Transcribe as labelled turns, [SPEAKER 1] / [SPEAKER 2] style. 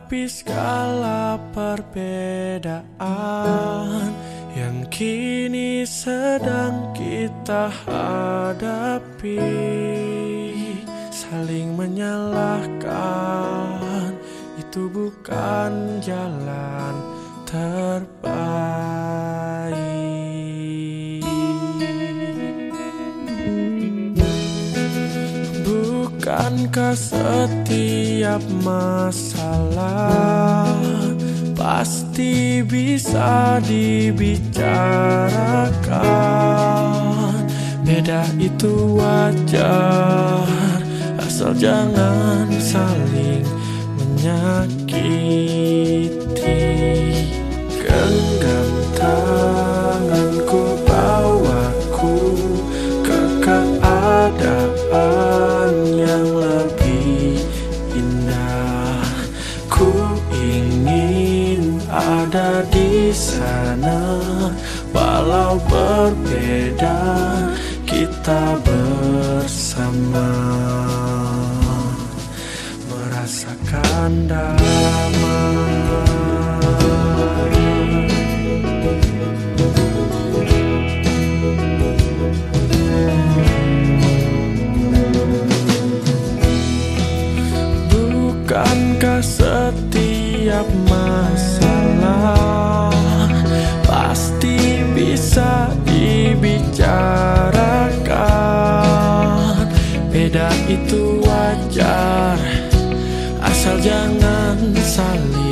[SPEAKER 1] Tapi segala perbedaan yang kini sedang kita hadapi, saling menyalahkan itu bukan jalan terbaik. Bukankah setiap masalah pasti bisa dibicarakan? Beda itu wajar, asal jangan saling menyakiti. Genggam tanganku, bawaku ke keadaan yang lebih indah. Ku ingin ada di sana, walau berbeda kita bersama, merasakan damai. Bukankah setiap masalah pasti bisa dibicarakan? Beda itu wajar, asal jangan saling